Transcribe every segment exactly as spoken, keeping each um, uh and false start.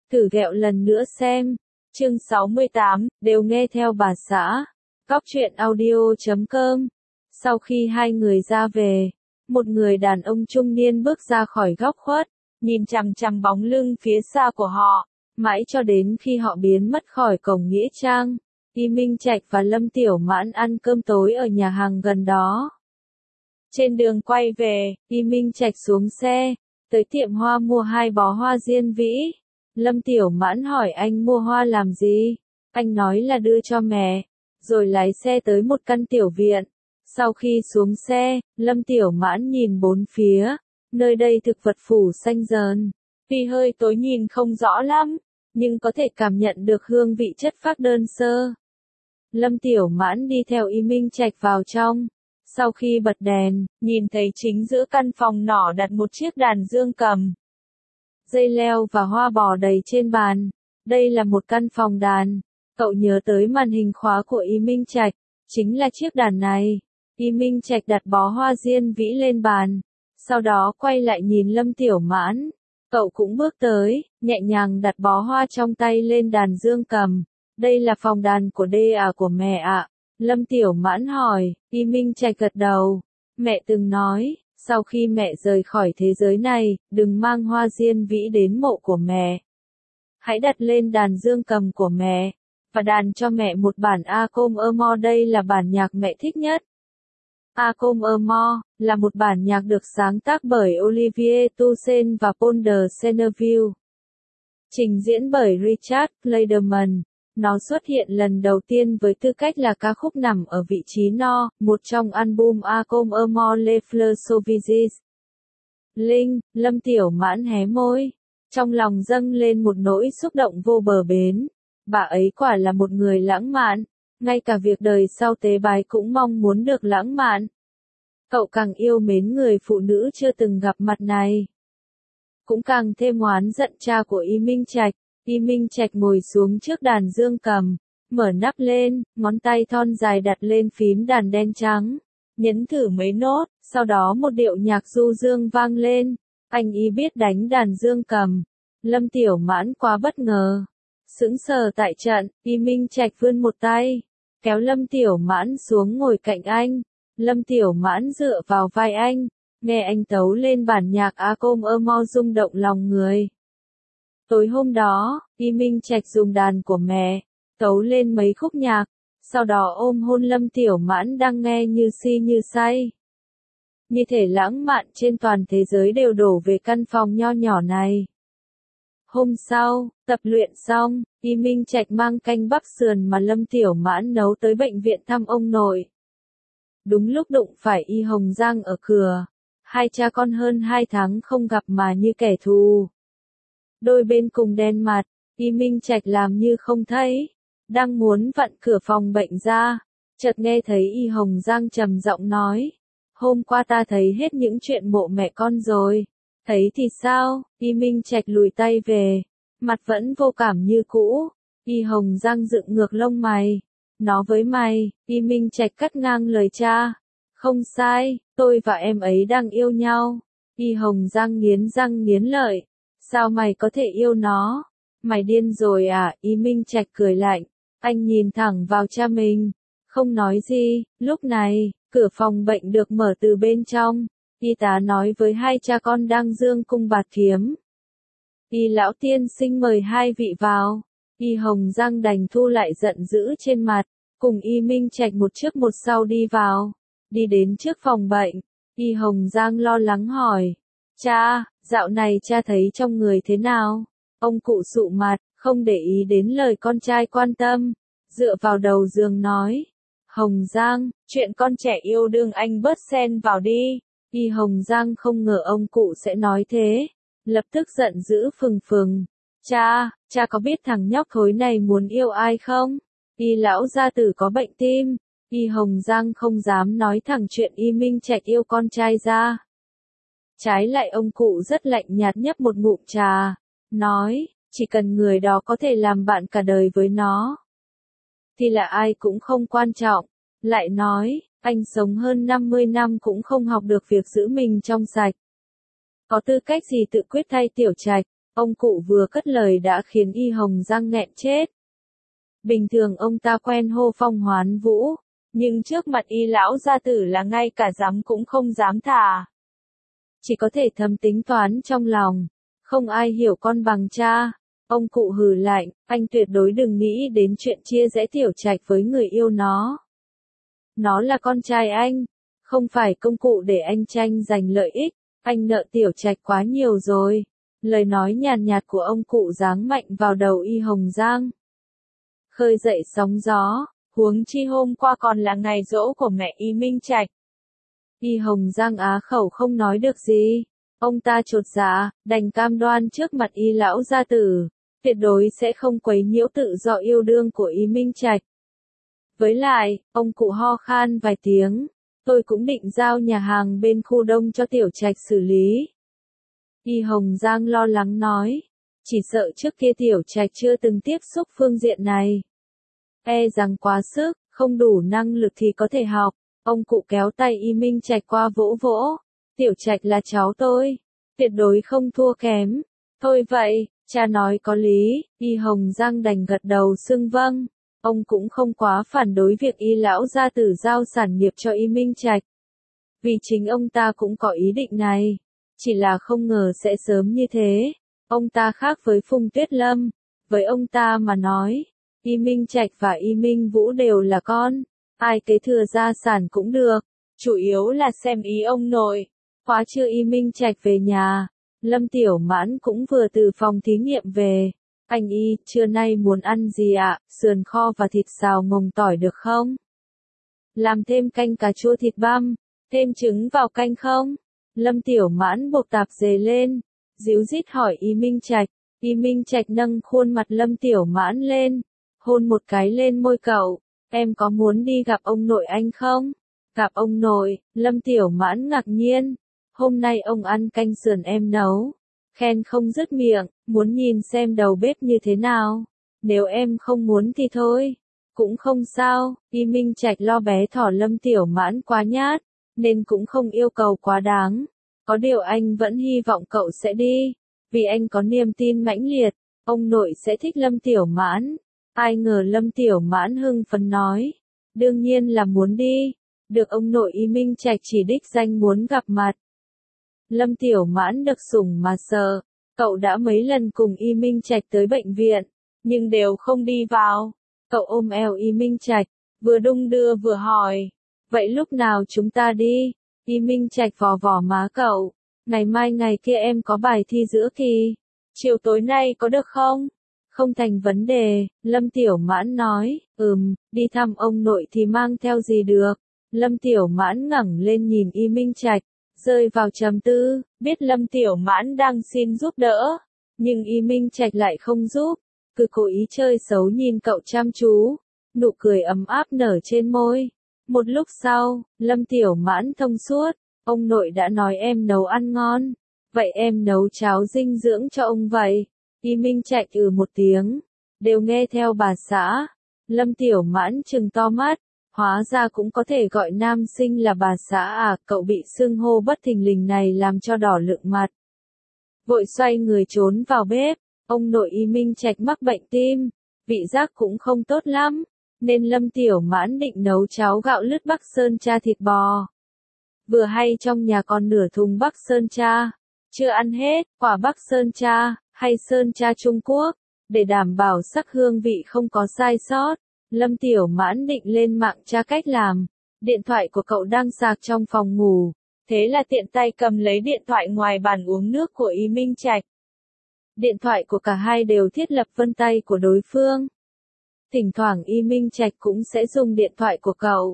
Thử ghẹo lần nữa xem. Chương sáu mươi tám, đều nghe theo bà xã. Góc truyện audio chấm com. Sau khi hai người ra về, một người đàn ông trung niên bước ra khỏi góc khuất, nhìn chằm chằm bóng lưng phía xa của họ, mãi cho đến khi họ biến mất khỏi cổng nghĩa trang. Y Minh Trạch và Lâm Tiểu Mãn ăn cơm tối ở nhà hàng gần đó. Trên đường quay về, Y Minh Trạch xuống xe, tới tiệm hoa mua hai bó hoa diên vĩ. Lâm Tiểu Mãn hỏi anh mua hoa làm gì? Anh nói là đưa cho mẹ, rồi lái xe tới một căn tiểu viện. Sau khi xuống xe, Lâm Tiểu Mãn nhìn bốn phía, nơi đây thực vật phủ xanh dờn, tuy hơi tối nhìn không rõ lắm, nhưng có thể cảm nhận được hương vị chất phác đơn sơ. Lâm Tiểu Mãn đi theo Y Minh Trạch vào trong. Sau khi bật đèn, nhìn thấy chính giữa căn phòng nhỏ đặt một chiếc đàn dương cầm. Dây leo và hoa bò đầy trên bàn. Đây là một căn phòng đàn. Cậu nhớ tới màn hình khóa của Y Minh Trạch, chính là chiếc đàn này. Y Minh Trạch đặt bó hoa diên vĩ lên bàn, sau đó quay lại nhìn Lâm Tiểu Mãn. Cậu cũng bước tới, nhẹ nhàng đặt bó hoa trong tay lên đàn dương cầm. Đây là phòng đàn của đê à của mẹ ạ. Lâm Tiểu Mãn hỏi. Y Minh Trạch gật đầu. Mẹ từng nói, sau khi mẹ rời khỏi thế giới này, đừng mang hoa diên vĩ đến mộ của mẹ. Hãy đặt lên đàn dương cầm của mẹ, và đàn cho mẹ một bản A Com Amo. Đây là bản nhạc mẹ thích nhất. A Com Amo là một bản nhạc được sáng tác bởi Olivier Toussaint và Paul de Senneville. Trình diễn bởi Richard Clayderman. Nó xuất hiện lần đầu tiên với tư cách là ca khúc nằm ở vị trí no, một trong album A Com Amo Les Fleurs Sauvages. Linh, Lâm Tiểu Mãn hé môi. Trong lòng dâng lên một nỗi xúc động vô bờ bến. Bà ấy quả là một người lãng mạn. Ngay cả việc đời sau tế bái cũng mong muốn được lãng mạn. Cậu càng yêu mến người phụ nữ chưa từng gặp mặt này. Cũng càng thêm oán giận cha của Y Minh Trạch. Y Minh Trạch ngồi xuống trước đàn dương cầm, mở nắp lên, ngón tay thon dài đặt lên phím đàn đen trắng, nhấn thử mấy nốt, sau đó một điệu nhạc du dương vang lên. Anh Y biết đánh đàn dương cầm. Lâm Tiểu Mãn quá bất ngờ, sững sờ tại trận. Y Minh Trạch vươn một tay, kéo Lâm Tiểu Mãn xuống ngồi cạnh anh. Lâm Tiểu Mãn dựa vào vai anh, nghe anh tấu lên bản nhạc A Com Amo rung động lòng người. Tối hôm đó, Y Minh Trạch dùng đàn của mẹ, tấu lên mấy khúc nhạc, sau đó ôm hôn Lâm Tiểu Mãn đang nghe như si như say. Như thể lãng mạn trên toàn thế giới đều đổ về căn phòng nho nhỏ này. Hôm sau, tập luyện xong, Y Minh Trạch mang canh bắp sườn mà Lâm Tiểu Mãn nấu tới bệnh viện thăm ông nội. Đúng lúc đụng phải Y Hồng Giang ở cửa. Hai cha con hơn hai tháng không gặp mà như kẻ thù. Đôi bên cùng đen mặt, Y Minh Trạch làm như không thấy. Đang muốn vặn cửa phòng bệnh ra, chợt nghe thấy Y Hồng Giang trầm giọng nói. Hôm qua ta thấy hết những chuyện mộ mẹ con rồi. Thấy thì sao? Y Minh Trạch lùi tay về, mặt vẫn vô cảm như cũ. Y Hồng Giang dựng ngược lông mày. Nó với mày. Y Minh Trạch cắt ngang lời cha. Không sai, tôi và em ấy đang yêu nhau. Y Hồng Giang nghiến răng nghiến lợi. Sao mày có thể yêu nó? Mày điên rồi à? Y Minh Trạch cười lạnh. Anh nhìn thẳng vào cha mình, không nói gì. Lúc này, cửa phòng bệnh được mở từ bên trong. Y tá nói với hai cha con đang dương cung bạt kiếm. Y lão tiên sinh mời hai vị vào. Y Hồng Giang đành thu lại giận dữ trên mặt, cùng Y Minh Trạch một trước một sau đi vào. Đi đến trước phòng bệnh, Y Hồng Giang lo lắng hỏi. Cha, dạo này cha thấy trong người thế nào? Ông cụ sụ mặt, không để ý đến lời con trai quan tâm, dựa vào đầu giường nói. Hồng Giang, chuyện con trẻ yêu đương anh bớt xen vào đi. Y Hồng Giang không ngờ ông cụ sẽ nói thế, lập tức giận dữ phừng phừng. Cha, cha có biết thằng nhóc thối này muốn yêu ai không? Y lão gia tử có bệnh tim. Y Hồng Giang không dám nói thẳng chuyện Y Minh Trạch yêu con trai ra. Trái lại ông cụ rất lạnh nhạt nhấp một ngụm trà, nói, chỉ cần người đó có thể làm bạn cả đời với nó, thì là ai cũng không quan trọng. Lại nói, anh sống hơn năm mươi năm cũng không học được việc giữ mình trong sạch. Có tư cách gì tự quyết thay Tiểu Trạch? Ông cụ vừa cất lời đã khiến Y Hồng Giang nghẹn chết. Bình thường ông ta quen hô phong hoán vũ, nhưng trước mặt Y lão gia tử là ngay cả dám cũng không dám thả. Chỉ có thể thầm tính toán trong lòng, không ai hiểu con bằng cha. Ông cụ hừ lạnh, anh tuyệt đối đừng nghĩ đến chuyện chia rẽ Tiểu Trạch với người yêu nó. Nó là con trai anh, không phải công cụ để anh tranh giành lợi ích, anh nợ Tiểu Trạch quá nhiều rồi. Lời nói nhàn nhạt của ông cụ giáng mạnh vào đầu Y Hồng Giang. Khơi dậy sóng gió, huống chi hôm qua còn là ngày giỗ của mẹ Y Minh Trạch. Y Hồng Giang á khẩu không nói được gì, ông ta chột dạ, đành cam đoan trước mặt Y lão gia tử, tuyệt đối sẽ không quấy nhiễu tự do yêu đương của Y Minh Trạch. Với lại, ông cụ ho khan vài tiếng, tôi cũng định giao nhà hàng bên khu đông cho Tiểu Trạch xử lý. Y Hồng Giang lo lắng nói, chỉ sợ trước kia Tiểu Trạch chưa từng tiếp xúc phương diện này. E rằng quá sức, không đủ năng lực thì có thể học. Ông cụ kéo tay Y Minh Trạch qua vỗ vỗ. Tiểu Trạch là cháu tôi, tuyệt đối không thua kém. Thôi vậy, cha nói có lý. Y Hồng Giang đành gật đầu xưng vâng. Ông cũng không quá phản đối việc Y lão gia tử giao sản nghiệp cho Y Minh Trạch. Vì chính ông ta cũng có ý định này. Chỉ là không ngờ sẽ sớm như thế. Ông ta khác với Phùng Tuyết Lâm. Với ông ta mà nói, Y Minh Trạch và Y Minh Vũ đều là con. Ai kế thừa gia sản cũng được. Chủ yếu là xem ý ông nội. Khóa trưa Y Minh Trạch về nhà. Lâm Tiểu Mãn cũng vừa từ phòng thí nghiệm về. Anh Y, trưa nay muốn ăn gì ạ? Sườn kho và thịt xào ngồng tỏi được không? Làm thêm canh cà chua thịt băm. Thêm trứng vào canh không? Lâm Tiểu Mãn buộc tạp dề lên. Díu dít hỏi Y Minh Trạch. Y Minh Trạch nâng khuôn mặt Lâm Tiểu Mãn lên. Hôn một cái lên môi cậu. Em có muốn đi gặp ông nội anh không? Gặp ông nội, Lâm Tiểu Mãn ngạc nhiên. Hôm nay ông ăn canh sườn em nấu. Khen không dứt miệng, muốn nhìn xem đầu bếp như thế nào. Nếu em không muốn thì thôi. Cũng không sao, Y Minh Trạch lo bé thỏ Lâm Tiểu Mãn quá nhát, nên cũng không yêu cầu quá đáng. Có điều anh vẫn hy vọng cậu sẽ đi. Vì anh có niềm tin mãnh liệt, ông nội sẽ thích Lâm Tiểu Mãn. Ai ngờ Lâm Tiểu Mãn hưng phấn nói. Đương nhiên là muốn đi. Được ông nội Y Minh Trạch chỉ đích danh muốn gặp mặt. Lâm Tiểu Mãn được sủng mà sợ. Cậu đã mấy lần cùng Y Minh Trạch tới bệnh viện, nhưng đều không đi vào. Cậu ôm eo Y Minh Trạch, vừa đung đưa vừa hỏi. Vậy lúc nào chúng ta đi? Y Minh Trạch vò vò má cậu. Ngày mai ngày kia em có bài thi giữa kỳ. Chiều tối nay có được không? Không thành vấn đề, Lâm Tiểu Mãn nói. Ừm, đi thăm ông nội thì mang theo gì được? Lâm Tiểu Mãn ngẩng lên nhìn Y Minh Trạch, rơi vào trầm tư, biết Lâm Tiểu Mãn đang xin giúp đỡ, nhưng Y Minh Trạch lại không giúp, cứ cố ý chơi xấu nhìn cậu chăm chú, nụ cười ấm áp nở trên môi. Một lúc sau, Lâm Tiểu Mãn thông suốt, ông nội đã nói em nấu ăn ngon, vậy em nấu cháo dinh dưỡng cho ông vậy. Y Minh Trạch ừ một tiếng, đều nghe theo bà xã. Lâm Tiểu Mãn trừng to mắt. Hóa ra cũng có thể gọi nam sinh là bà xã à, cậu bị xưng hô bất thình lình này làm cho đỏ lựng mặt. Vội xoay người trốn vào bếp, ông nội Y Minh Trạch mắc bệnh tim, vị giác cũng không tốt lắm, nên Lâm Tiểu Mãn định nấu cháo gạo lứt Bắc Sơn Cha thịt bò. Vừa hay trong nhà còn nửa thùng Bắc Sơn Cha, chưa ăn hết, quả Bắc Sơn Cha, hay Sơn Cha Trung Quốc, để đảm bảo sắc hương vị không có sai sót. Lâm Tiểu Mãn định lên mạng tra cách làm. Điện thoại của cậu đang sạc trong phòng ngủ. Thế là tiện tay cầm lấy điện thoại ngoài bàn uống nước của Y Minh Trạch. Điện thoại của cả hai đều thiết lập vân tay của đối phương. Thỉnh thoảng Y Minh Trạch cũng sẽ dùng điện thoại của cậu.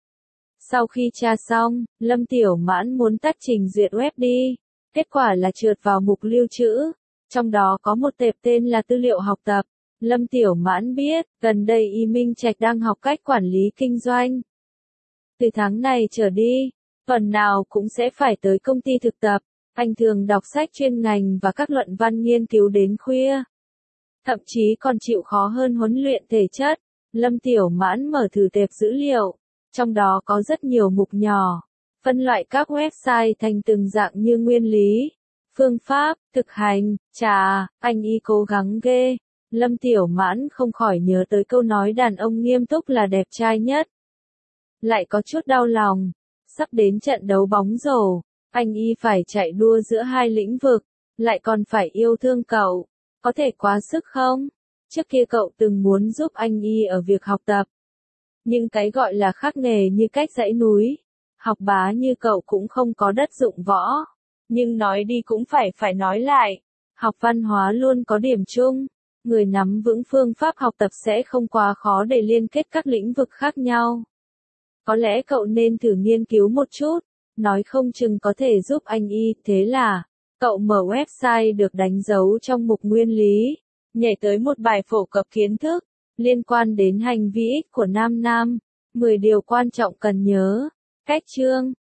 Sau khi tra xong, Lâm Tiểu Mãn muốn tắt trình duyệt web đi. Kết quả là trượt vào mục lưu trữ. Trong đó có một tệp tên là tư liệu học tập. Lâm Tiểu Mãn biết, gần đây Y Minh Trạch đang học cách quản lý kinh doanh. Từ tháng này trở đi, tuần nào cũng sẽ phải tới công ty thực tập. Anh thường đọc sách chuyên ngành và các luận văn nghiên cứu đến khuya. Thậm chí còn chịu khó hơn huấn luyện thể chất. Lâm Tiểu Mãn mở thử tệp dữ liệu. Trong đó có rất nhiều mục nhỏ. Phân loại các website thành từng dạng như nguyên lý, Phương pháp, thực hành, chà, anh y cố gắng ghê. Lâm Tiểu Mãn không khỏi nhớ tới câu nói đàn ông nghiêm túc là đẹp trai nhất. Lại có chút đau lòng. Sắp đến trận đấu bóng rổ, anh y phải chạy đua giữa hai lĩnh vực, lại còn phải yêu thương cậu. Có thể quá sức không? Trước kia cậu từng muốn giúp anh y ở việc học tập. Nhưng cái gọi là khắc nghề như cách dãy núi, học bá như cậu cũng không có đất dụng võ. Nhưng nói đi cũng phải phải nói lại, học văn hóa luôn có điểm chung. Người nắm vững phương pháp học tập sẽ không quá khó để liên kết các lĩnh vực khác nhau. Có lẽ cậu nên thử nghiên cứu một chút, nói không chừng có thể giúp anh y. Thế là, cậu mở website được đánh dấu trong mục nguyên lý, nhảy tới một bài phổ cập kiến thức, liên quan đến hành vi ích của nam nam, mười điều quan trọng cần nhớ. Cách chương